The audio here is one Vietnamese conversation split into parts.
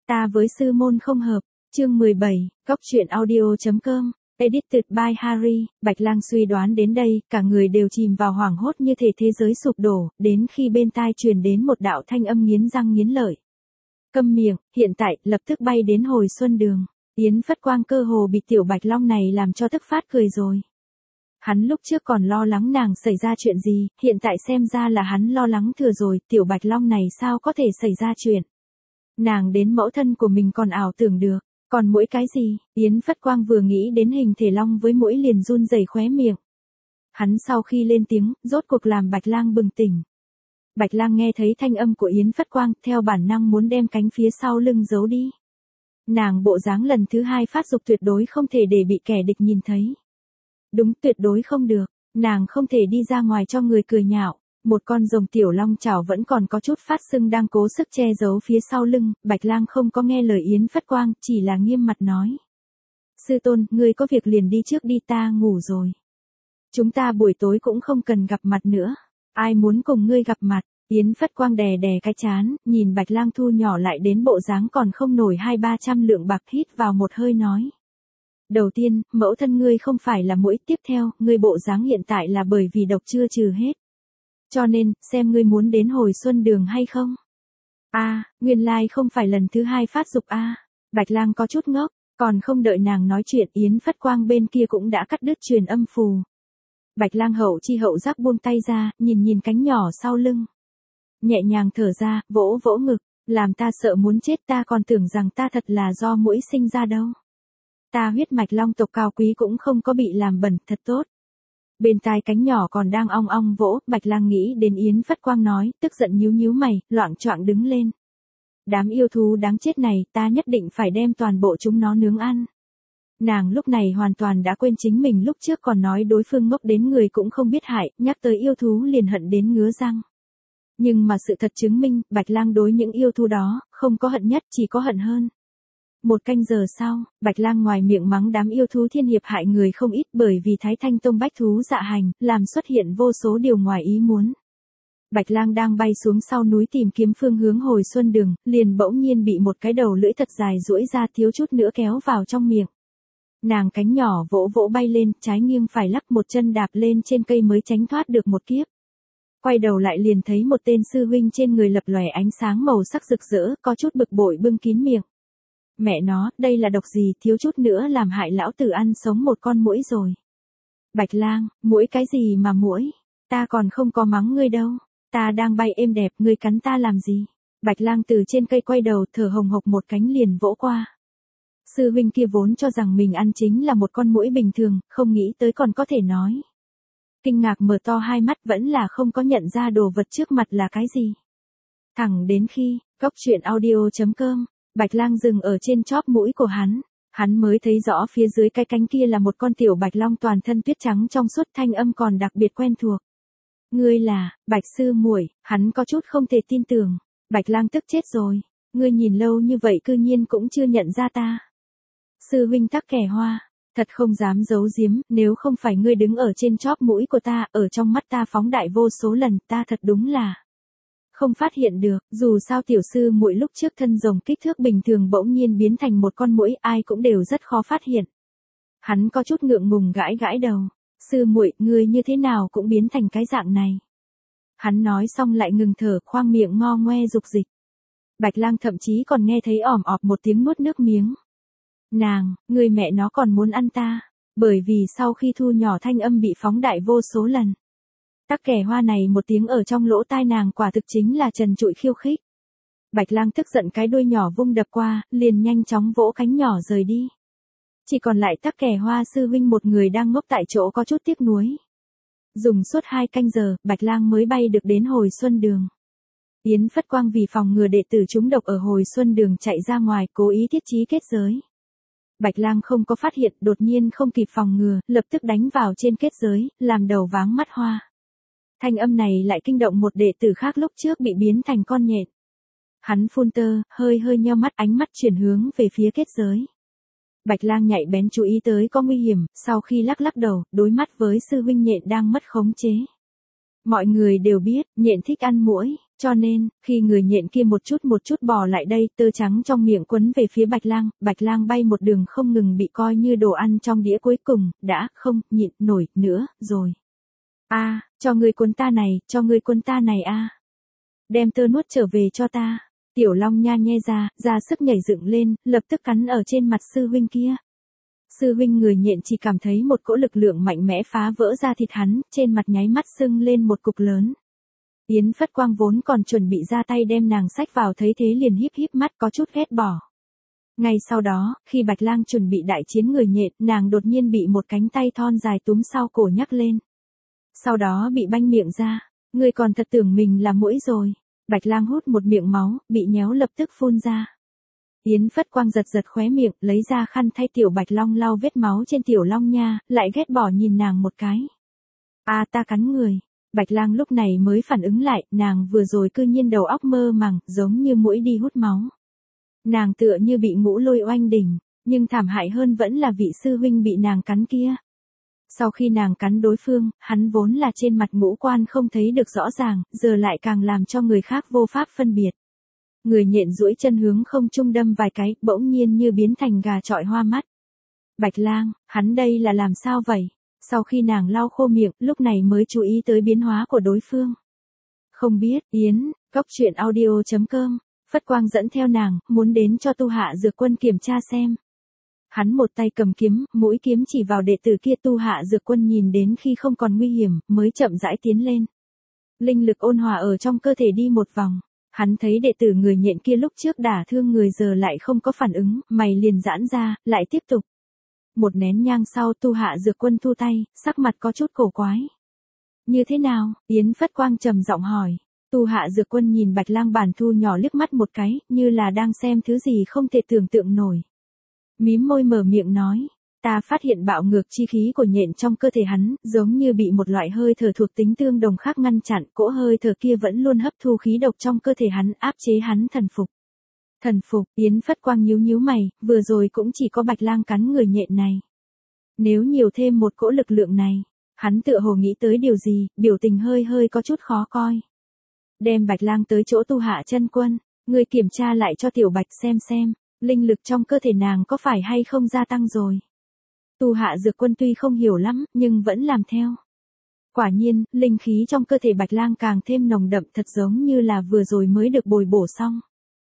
Ta với sư môn không hợp. Chương 17, Góc truyện audio.com. Edited by Harry. Bạch Lang suy đoán đến đây, cả người đều chìm vào hoảng hốt như thể thế giới sụp đổ, đến khi bên tai truyền đến một đạo thanh âm nghiến răng nghiến lợi. Câm miệng, hiện tại, lập tức bay đến hồi xuân đường. Yến Phất Quang cơ hồ bị tiểu Bạch Long này làm cho tức phát cười rồi. Hắn lúc trước còn lo lắng nàng xảy ra chuyện gì, hiện tại xem ra là hắn lo lắng thừa rồi, tiểu Bạch Long này sao có thể xảy ra chuyện. Nàng đến mẫu thân của mình còn ảo tưởng được, còn mũi cái gì, Yến Phất Quang vừa nghĩ đến hình thể long với mũi liền run rẩy khóe miệng. Hắn sau khi lên tiếng, rốt cuộc làm Bạch Lang bừng tỉnh. Bạch Lang nghe thấy thanh âm của Yến Phất Quang, theo bản năng muốn đem cánh phía sau lưng giấu đi. Nàng bộ dáng lần thứ hai phát dục tuyệt đối không thể để bị kẻ địch nhìn thấy. Đúng, tuyệt đối không được, nàng không thể đi ra ngoài cho người cười nhạo. Một con rồng tiểu long chảo vẫn còn có chút phát sưng đang cố sức che giấu phía sau lưng, Bạch Lang không có nghe lời Yến Phất Quang, chỉ là nghiêm mặt nói. Sư tôn, ngươi có việc liền đi trước đi, ta ngủ rồi. Chúng ta buổi tối cũng không cần gặp mặt nữa. Ai muốn cùng ngươi gặp mặt? Yến Phất Quang đè đè cái chán, nhìn Bạch Lang thu nhỏ lại đến bộ dáng còn không nổi 200-300 lượng bạc, hít vào một hơi nói. Đầu tiên, mẫu thân ngươi không phải là mũi, tiếp theo, ngươi bộ dáng hiện tại là bởi vì độc chưa trừ hết. Cho nên, xem ngươi muốn đến hồi xuân đường hay không? Nguyên lai không phải lần thứ hai phát dục Bạch Lang có chút ngốc, còn không đợi nàng nói chuyện Yến Phất Quang bên kia cũng đã cắt đứt truyền âm phù. Bạch Lang hậu chi hậu giác buông tay ra, nhìn cánh nhỏ sau lưng. Nhẹ nhàng thở ra, vỗ vỗ ngực, làm ta sợ muốn chết, ta còn tưởng rằng ta thật là do mũi sinh ra đâu. Ta huyết mạch long tộc cao quý cũng không có bị làm bẩn, thật tốt. Bên tai cánh nhỏ còn đang ong ong vỗ, Bạch Lang nghĩ đến Yến Phất Quang nói, tức giận nhíu mày, loạng choạng đứng lên. Đám yêu thú đáng chết này, ta nhất định phải đem toàn bộ chúng nó nướng ăn. Nàng lúc này hoàn toàn đã quên chính mình lúc trước còn nói đối phương ngốc đến người cũng không biết hại, nhắc tới yêu thú liền hận đến ngứa răng. Nhưng mà sự thật chứng minh, Bạch Lang đối những yêu thú đó, không có hận nhất, chỉ có hận hơn. 1 canh giờ sau, Bạch Lang ngoài miệng mắng đám yêu thú thiên hiệp hại người không ít bởi vì Thái Thanh Tông bách thú dạ hành, làm xuất hiện vô số điều ngoài ý muốn. Bạch Lang đang bay xuống sau núi tìm kiếm phương hướng hồi xuân đường, liền bỗng nhiên bị một cái đầu lưỡi thật dài duỗi ra thiếu chút nữa kéo vào trong miệng. Nàng cánh nhỏ vỗ vỗ bay lên, trái nghiêng phải lắc, một chân đạp lên trên cây mới tránh thoát được một kiếp. Quay đầu lại liền thấy một tên sư huynh trên người lập lòe ánh sáng màu sắc rực rỡ, có chút bực bội bưng kín miệng. Mẹ nó, đây là độc gì, thiếu chút nữa làm hại lão tử ăn sống một con muỗi rồi. Bạch Lang, muỗi cái gì mà muỗi? Ta còn không có mắng ngươi đâu. Ta đang bay êm đẹp, ngươi cắn ta làm gì? Bạch Lang từ trên cây quay đầu, thở hồng hộc một cánh liền vỗ qua. Sư huynh kia vốn cho rằng mình ăn chính là một con muỗi bình thường, không nghĩ tới còn có thể nói. Kinh ngạc mở to hai mắt, vẫn là không có nhận ra đồ vật trước mặt là cái gì. Thẳng đến khi, Góc truyện audio.com, Bạch Lang dừng ở trên chóp mũi của hắn mới thấy rõ phía dưới cái cánh kia là một con tiểu Bạch Long toàn thân tuyết trắng trong suốt, thanh âm còn đặc biệt quen thuộc. Ngươi là, Bạch sư muội, hắn có chút không thể tin tưởng. Bạch Lang tức chết rồi, ngươi nhìn lâu như vậy cư nhiên cũng chưa nhận ra ta. Sư huynh Tắc Kẻ Hoa, thật không dám giấu giếm, nếu không phải ngươi đứng ở trên chóp mũi của ta, ở trong mắt ta phóng đại vô số lần, ta thật đúng là không phát hiện được, dù sao tiểu sư muội lúc trước thân rồng kích thước bình thường bỗng nhiên biến thành một con muỗi, ai cũng đều rất khó phát hiện. Hắn có chút ngượng ngùng gãi gãi đầu, sư muội, ngươi như thế nào cũng biến thành cái dạng này. Hắn nói xong lại ngừng thở, khoang miệng ngo ngoe dục dịch. Bạch Lang thậm chí còn nghe thấy ỏm ọp một tiếng nuốt nước miếng. Nàng, người mẹ nó còn muốn ăn ta, bởi vì sau khi thu nhỏ thanh âm bị phóng đại vô số lần. Tắc Kẻ Hoa này một tiếng ở trong lỗ tai nàng quả thực chính là trần trụi khiêu khích. Bạch Lang tức giận cái đuôi nhỏ vung đập qua, liền nhanh chóng vỗ cánh nhỏ rời đi. Chỉ còn lại Tắc Kẻ Hoa sư huynh một người đang ngốc tại chỗ có chút tiếc nuối. Dùng suốt 2 canh giờ, Bạch Lang mới bay được đến hồi xuân đường. Yến Phất Quang vì phòng ngừa đệ tử trúng độc ở hồi xuân đường chạy ra ngoài, cố ý thiết trí kết giới. Bạch Lang không có phát hiện, đột nhiên không kịp phòng ngừa, lập tức đánh vào trên kết giới, làm đầu váng mắt hoa. Thanh âm này lại kinh động một đệ tử khác lúc trước bị biến thành con nhện. Hắn phun tơ, hơi nheo mắt, ánh mắt chuyển hướng về phía kết giới. Bạch Lang nhạy bén chú ý tới có nguy hiểm, sau khi lắc đầu, đối mắt với sư huynh nhện đang mất khống chế. Mọi người đều biết, nhện thích ăn muỗi, Cho nên, khi người nhện kia một chút bò lại đây, tơ trắng trong miệng quấn về phía Bạch Lang bay một đường không ngừng bị coi như đồ ăn trong đĩa, cuối cùng, đã không nhịn nổi nữa, rồi. Cho ngươi cuốn ta này, cho ngươi cuốn ta này a. Đem tơ nuốt trở về cho ta. Tiểu Long Nha nhe ra sức nhảy dựng lên, lập tức cắn ở trên mặt sư huynh kia. Sư huynh người nhện chỉ cảm thấy một cỗ lực lượng mạnh mẽ phá vỡ ra thịt hắn, trên mặt nháy mắt sưng lên một cục lớn. Yến Phất Quang vốn còn chuẩn bị ra tay đem nàng xách vào, thấy thế liền híp híp mắt có chút ghét bỏ. Ngay sau đó, khi Bạch Lang chuẩn bị đại chiến người nhện, nàng đột nhiên bị một cánh tay thon dài túm sau cổ nhắc lên. Sau đó bị banh miệng ra. Ngươi còn thật tưởng mình là muỗi rồi. Bạch Lang hút một miệng máu, bị nhéo lập tức phun ra. Yến Phất Quang giật khóe miệng, lấy ra khăn thay Tiểu Bạch Long lau vết máu trên Tiểu Long Nha, lại ghét bỏ nhìn nàng một cái. Ta cắn người. Bạch Lang lúc này mới phản ứng lại, nàng vừa rồi cư nhiên đầu óc mơ màng, giống như muỗi đi hút máu. Nàng tựa như bị ngũ lôi oanh đỉnh, nhưng thảm hại hơn vẫn là vị sư huynh bị nàng cắn kia. Sau khi nàng cắn đối phương, hắn vốn là trên mặt ngũ quan không thấy được rõ ràng, giờ lại càng làm cho người khác vô pháp phân biệt. Người nhện duỗi chân hướng không trung đâm vài cái, bỗng nhiên như biến thành gà chọi hoa mắt. Bạch Lang, hắn đây là làm sao vậy? Sau khi nàng lau khô miệng, lúc này mới chú ý tới biến hóa của đối phương. Không biết, Yến, goctruyện audio.com, Phất Quang dẫn theo nàng, muốn đến cho Tu Hạ Dược Quân kiểm tra xem. Hắn một tay cầm kiếm, mũi kiếm chỉ vào đệ tử kia. Tu Hạ Dược Quân nhìn đến khi không còn nguy hiểm, mới chậm rãi tiến lên. Linh lực ôn hòa ở trong cơ thể đi một vòng. Hắn thấy đệ tử người nhện kia lúc trước đả thương người giờ lại không có phản ứng, mày liền giãn ra, lại tiếp tục. Một nén nhang sau Tu Hạ Dược Quân thu tay, sắc mặt có chút cổ quái. Như thế nào? Yến Phất Quang trầm giọng hỏi. Tu Hạ Dược Quân nhìn Bạch Lang bản thu nhỏ liếc mắt một cái, như là đang xem thứ gì không thể tưởng tượng nổi. Mím môi mở miệng nói, ta phát hiện bạo ngược chi khí của nhện trong cơ thể hắn, giống như bị một loại hơi thở thuộc tính tương đồng khác ngăn chặn, cỗ hơi thở kia vẫn luôn hấp thu khí độc trong cơ thể hắn, áp chế hắn thần phục. Thần phục, Yến Phất Quang nhíu mày, vừa rồi cũng chỉ có Bạch Lang cắn người nhện này. Nếu nhiều thêm một cỗ lực lượng này, hắn tựa hồ nghĩ tới điều gì, biểu tình hơi có chút khó coi. Đem Bạch Lang tới chỗ Tu Hạ chân quân, ngươi kiểm tra lại cho Tiểu Bạch xem, linh lực trong cơ thể nàng có phải hay không gia tăng rồi. Tu Hạ Dược Quân tuy không hiểu lắm, nhưng vẫn làm theo. Quả nhiên, linh khí trong cơ thể Bạch Lang càng thêm nồng đậm, thật giống như là vừa rồi mới được bồi bổ xong.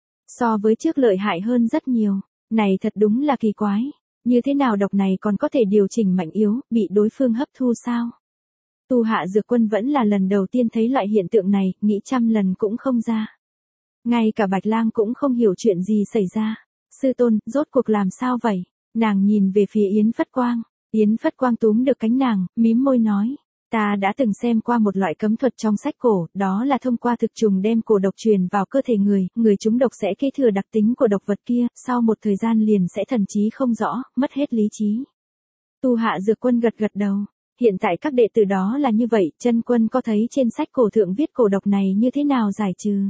So với trước lợi hại hơn rất nhiều, này thật đúng là kỳ quái. Như thế nào độc này còn có thể điều chỉnh mạnh yếu, bị đối phương hấp thu sao? Tu Hạ Dược Quân vẫn là lần đầu tiên thấy loại hiện tượng này, nghĩ trăm lần cũng không ra. Ngay cả Bạch Lang cũng không hiểu chuyện gì xảy ra. Sư tôn, rốt cuộc làm sao vậy? Nàng nhìn về phía Yến Phất Quang. Yến Phất Quang túm được cánh nàng, mím môi nói. Ta đã từng xem qua một loại cấm thuật trong sách cổ, đó là thông qua thực trùng đem cổ độc truyền vào cơ thể người trúng độc sẽ kế thừa đặc tính của độc vật kia, sau một thời gian liền sẽ thần trí không rõ, mất hết lý trí. Tu Hạ Dược Quân gật đầu. Hiện tại các đệ tử đó là như vậy, chân quân có thấy trên sách cổ thượng viết cổ độc này như thế nào giải trừ?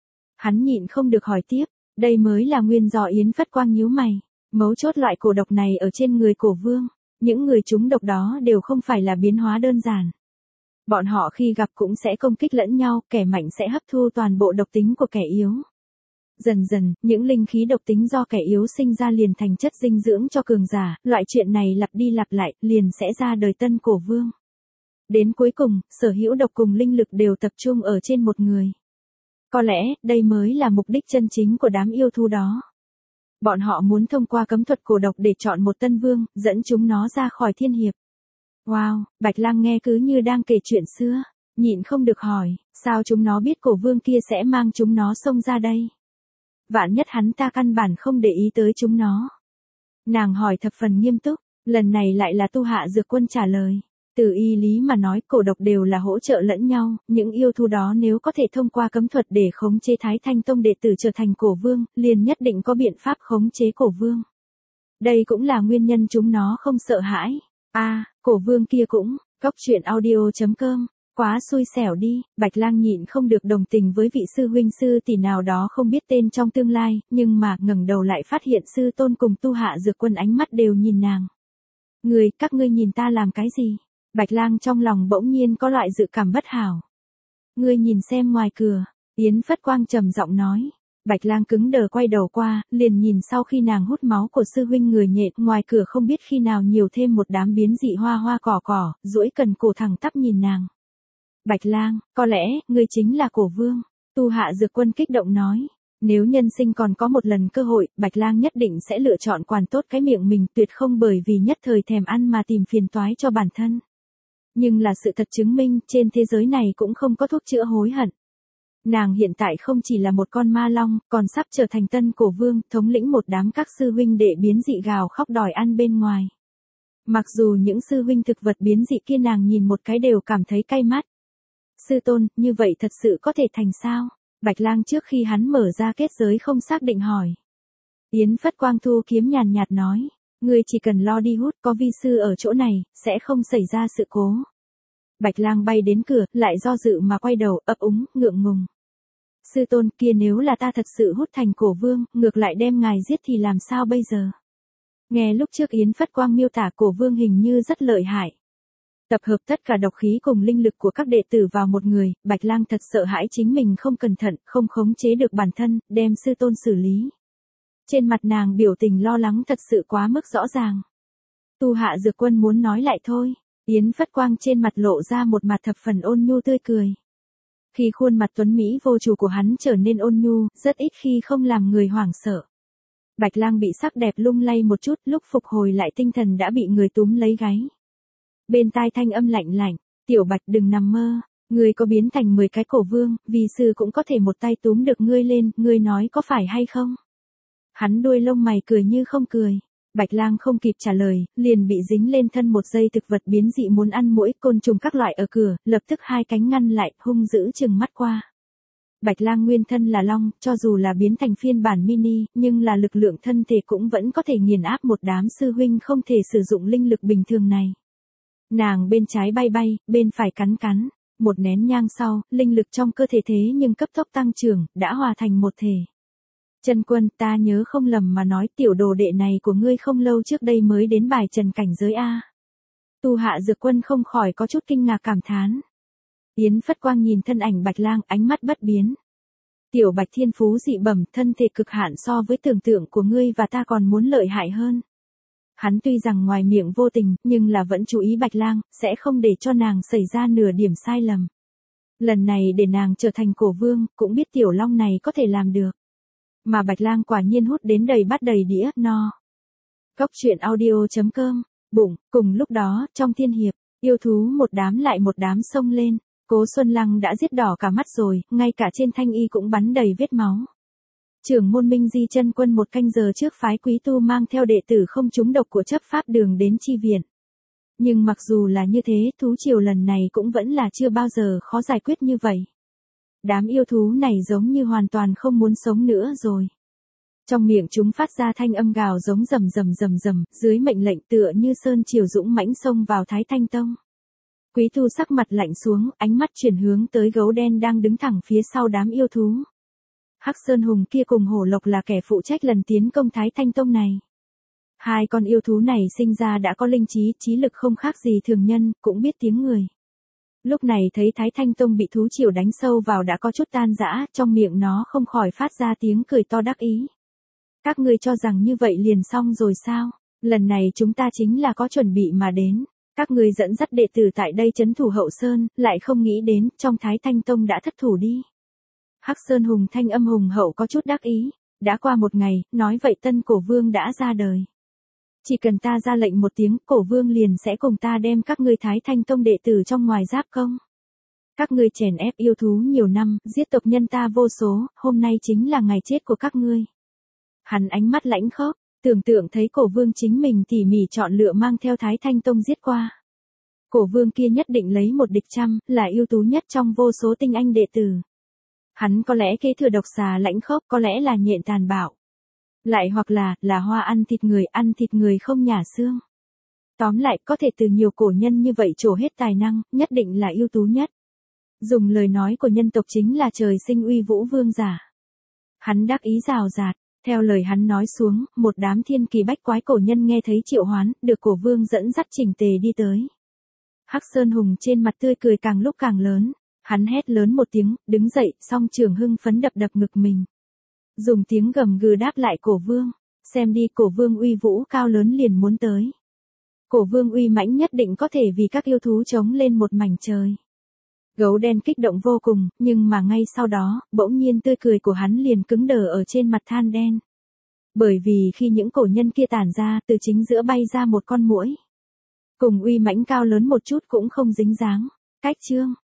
Hắn nhịn không được hỏi tiếp, đây mới là nguyên do. Yến Phất Quang nhíu mày, mấu chốt loại cổ độc này ở trên người Cổ Vương, những người trúng độc đó đều không phải là biến hóa đơn giản. Bọn họ khi gặp cũng sẽ công kích lẫn nhau, kẻ mạnh sẽ hấp thu toàn bộ độc tính của kẻ yếu. Dần dần, những linh khí độc tính do kẻ yếu sinh ra liền thành chất dinh dưỡng cho cường giả, loại chuyện này lặp đi lặp lại, liền sẽ ra đời tân Cổ Vương. Đến cuối cùng, sở hữu độc cùng linh lực đều tập trung ở trên một người. Có lẽ, đây mới là mục đích chân chính của đám yêu thú đó. Bọn họ muốn thông qua cấm thuật cổ độc để chọn một tân vương, dẫn chúng nó ra khỏi thiên hiệp. Wow, Bạch Lang nghe cứ như đang kể chuyện xưa, nhịn không được hỏi, sao chúng nó biết Cổ Vương kia sẽ mang chúng nó xông ra đây? Vạn nhất hắn ta căn bản không để ý tới chúng nó. Nàng hỏi thập phần nghiêm túc, lần này lại là Tu Hạ Dược Quân trả lời. Từ y lý mà nói, cổ độc đều là hỗ trợ lẫn nhau, những yêu thú đó nếu có thể thông qua cấm thuật để khống chế Thái Thanh Tông đệ tử trở thành Cổ Vương, liền nhất định có biện pháp khống chế Cổ Vương. Đây cũng là nguyên nhân chúng nó không sợ hãi. Cổ Vương kia cũng, goctruyện audio.com, quá xui xẻo đi. Bạch Lang nhịn không được đồng tình với vị sư huynh sư tỷ nào đó không biết tên trong tương lai, nhưng mà ngẩng đầu lại phát hiện sư tôn cùng Tu Hạ Dược Quân ánh mắt đều nhìn nàng. Các ngươi nhìn ta làm cái gì? Bạch Lang trong lòng bỗng nhiên có loại dự cảm bất hảo. Ngươi nhìn xem ngoài cửa, Yến Phất Quang trầm giọng nói. Bạch Lang cứng đờ quay đầu qua, liền nhìn sau khi nàng hút máu của sư huynh người nhện, ngoài cửa không biết khi nào nhiều thêm một đám biến dị hoa hoa cỏ, duỗi cần cổ thẳng tắp nhìn nàng. Bạch Lang, có lẽ, ngươi chính là Cổ Vương. Tu Hạ Dược Quân kích động nói. Nếu nhân sinh còn có một lần cơ hội, Bạch Lang nhất định sẽ lựa chọn quản tốt cái miệng mình, tuyệt không bởi vì nhất thời thèm ăn mà tìm phiền toái cho bản thân. Nhưng là sự thật chứng minh, trên thế giới này cũng không có thuốc chữa hối hận. Nàng hiện tại không chỉ là một con ma long, còn sắp trở thành tân Cổ Vương, thống lĩnh một đám các sư huynh đệ biến dị gào khóc đòi ăn bên ngoài. Mặc dù những sư huynh thực vật biến dị kia nàng nhìn một cái đều cảm thấy cay mắt. Sư tôn, như vậy thật sự có thể thành sao? Bạch Lang trước khi hắn mở ra kết giới không xác định hỏi. Yến Phất Quang thu kiếm nhàn nhạt nói. Ngươi chỉ cần lo đi hút, có vi sư ở chỗ này, sẽ không xảy ra sự cố. Bạch Lang bay đến cửa, lại do dự mà quay đầu, ấp úng, ngượng ngùng. Sư tôn, kia nếu là ta thật sự hút thành Cổ Vương, ngược lại đem ngài giết thì làm sao bây giờ? Nghe lúc trước Yến Phất Quang miêu tả Cổ Vương hình như rất lợi hại. Tập hợp tất cả độc khí cùng linh lực của các đệ tử vào một người, Bạch Lang thật sợ hãi chính mình không cẩn thận, không khống chế được bản thân, đem sư tôn xử lý. Trên mặt nàng biểu tình lo lắng thật sự quá mức rõ ràng. Tu Hạ Dược Quân muốn nói lại thôi. Yến Phất Quang trên mặt lộ ra một mặt thập phần ôn nhu tươi cười. Khi khuôn mặt tuấn Mỹ vô chủ của hắn trở nên ôn nhu, rất ít khi không làm người hoảng sợ. Bạch Lang bị sắc đẹp lung lay một chút, lúc phục hồi lại tinh thần đã bị người túm lấy gáy. Bên tai thanh âm lạnh lạnh, Tiểu Bạch đừng nằm mơ, ngươi có biến thành 10 cái Cổ Vương, vì sư cũng có thể một tay túm được ngươi lên, ngươi nói có phải hay không? Hắn đuôi lông mày cười như không cười. Bạch Lang không kịp trả lời, liền bị dính lên thân một dây thực vật biến dị muốn ăn mỗi côn trùng các loại ở cửa, lập tức hai cánh ngăn lại, hung dữ trừng mắt qua. Bạch Lang nguyên thân là long, cho dù là biến thành phiên bản mini, nhưng là lực lượng thân thể cũng vẫn có thể nghiền áp một đám sư huynh không thể sử dụng linh lực bình thường này. Nàng bên trái bay bay, bên phải cắn cắn, một nén nhang sau, linh lực trong cơ thể thế nhưng cấp tốc tăng trưởng, đã hòa thành một thể. Chân Quân, ta nhớ không lầm mà nói tiểu đồ đệ này của ngươi không lâu trước đây mới đến bài trần cảnh giới A. Tu Hạ Dược Quân không khỏi có chút kinh ngạc cảm thán. Yến Phất Quang nhìn thân ảnh Bạch Lang, ánh mắt bất biến. Tiểu Bạch thiên phú dị bẩm, thân thể cực hạn so với tưởng tượng của ngươi và ta còn muốn lợi hại hơn. Hắn tuy rằng ngoài miệng vô tình, nhưng là vẫn chú ý Bạch Lang, sẽ không để cho nàng xảy ra nửa điểm sai lầm. Lần này để nàng trở thành Cổ Vương, cũng biết tiểu long này có thể làm được. Mà Bạch Lang quả nhiên hút đến đầy bát đầy đĩa, no. Cốc truyện audio.com, bụng, cùng lúc đó, trong thiên hiệp, yêu thú một đám lại một đám xông lên, Cố Xuân Lăng đã giết đỏ cả mắt rồi, ngay cả trên thanh y cũng bắn đầy vết máu. Trưởng môn Minh Di Chân Quân một canh giờ trước phái quý tu mang theo đệ tử không trúng độc của chấp pháp đường đến chi viện. Nhưng mặc dù là như thế, thú triều lần này cũng vẫn là chưa bao giờ khó giải quyết như vậy. Đám yêu thú này giống như hoàn toàn không muốn sống nữa rồi. Trong miệng chúng phát ra thanh âm gào giống rầm rầm rầm rầm, dưới mệnh lệnh tựa như sơn triều dũng mãnh xông vào Thái Thanh Tông. Quý tu sắc mặt lạnh xuống, ánh mắt chuyển hướng tới gấu đen đang đứng thẳng phía sau đám yêu thú. Hắc Sơn Hùng kia cùng Hổ Lộc là kẻ phụ trách lần tiến công Thái Thanh Tông này. Hai con yêu thú này sinh ra đã có linh trí, trí lực không khác gì thường nhân, cũng biết tiếng người. Lúc này thấy Thái Thanh Tông bị thú triều đánh sâu vào đã có chút tan rã, trong miệng nó không khỏi phát ra tiếng cười to đắc ý. Các ngươi cho rằng như vậy liền xong rồi sao? Lần này chúng ta chính là có chuẩn bị mà đến. Các ngươi dẫn dắt đệ tử tại đây trấn thủ Hậu Sơn, lại không nghĩ đến, trong Thái Thanh Tông đã thất thủ đi. Hắc Sơn Hùng thanh âm hùng hậu có chút đắc ý. Đã qua một ngày, nói vậy tân Cổ Vương đã ra đời. Chỉ cần ta ra lệnh một tiếng, Cổ Vương liền sẽ cùng ta đem các ngươi Thái Thanh Tông đệ tử trong ngoài giáp công. Các ngươi chèn ép yêu thú nhiều năm, giết tộc nhân ta vô số, hôm nay chính là ngày chết của các ngươi. Hắn ánh mắt lãnh khốc, tưởng tượng thấy Cổ Vương chính mình tỉ mỉ chọn lựa mang theo Thái Thanh Tông giết qua. Cổ Vương kia nhất định lấy một địch trăm, là ưu tú nhất trong vô số tinh anh đệ tử. Hắn có lẽ kế thừa độc xà lãnh khốc, có lẽ là nhện tàn bạo. Lại hoặc là hoa ăn thịt người không nhả xương. Tóm lại, có thể từ nhiều cổ nhân như vậy trổ hết tài năng, nhất định là ưu tú nhất. Dùng lời nói của nhân tộc chính là trời sinh uy vũ vương giả. Hắn đắc ý rào rạt, theo lời hắn nói xuống, một đám thiên kỳ bách quái cổ nhân nghe thấy triệu hoán, được Cổ Vương dẫn dắt chỉnh tề đi tới. Hắc Sơn Hùng trên mặt tươi cười càng lúc càng lớn, Hắn hét lớn một tiếng, đứng dậy, song trường hưng phấn đập đập ngực mình. Dùng tiếng gầm gừ đáp lại Cổ Vương. Xem đi, Cổ Vương uy vũ cao lớn liền muốn tới. Cổ Vương uy mãnh nhất định có thể vì các yêu thú chống lên một mảnh trời. Gấu đen kích động vô cùng, nhưng mà ngay sau đó, bỗng nhiên tươi cười của hắn liền cứng đờ ở trên mặt than đen. Bởi vì khi những cổ nhân kia tản ra, từ chính giữa bay ra một con muỗi. Cùng uy mãnh cao lớn một chút cũng không dính dáng. Cách chương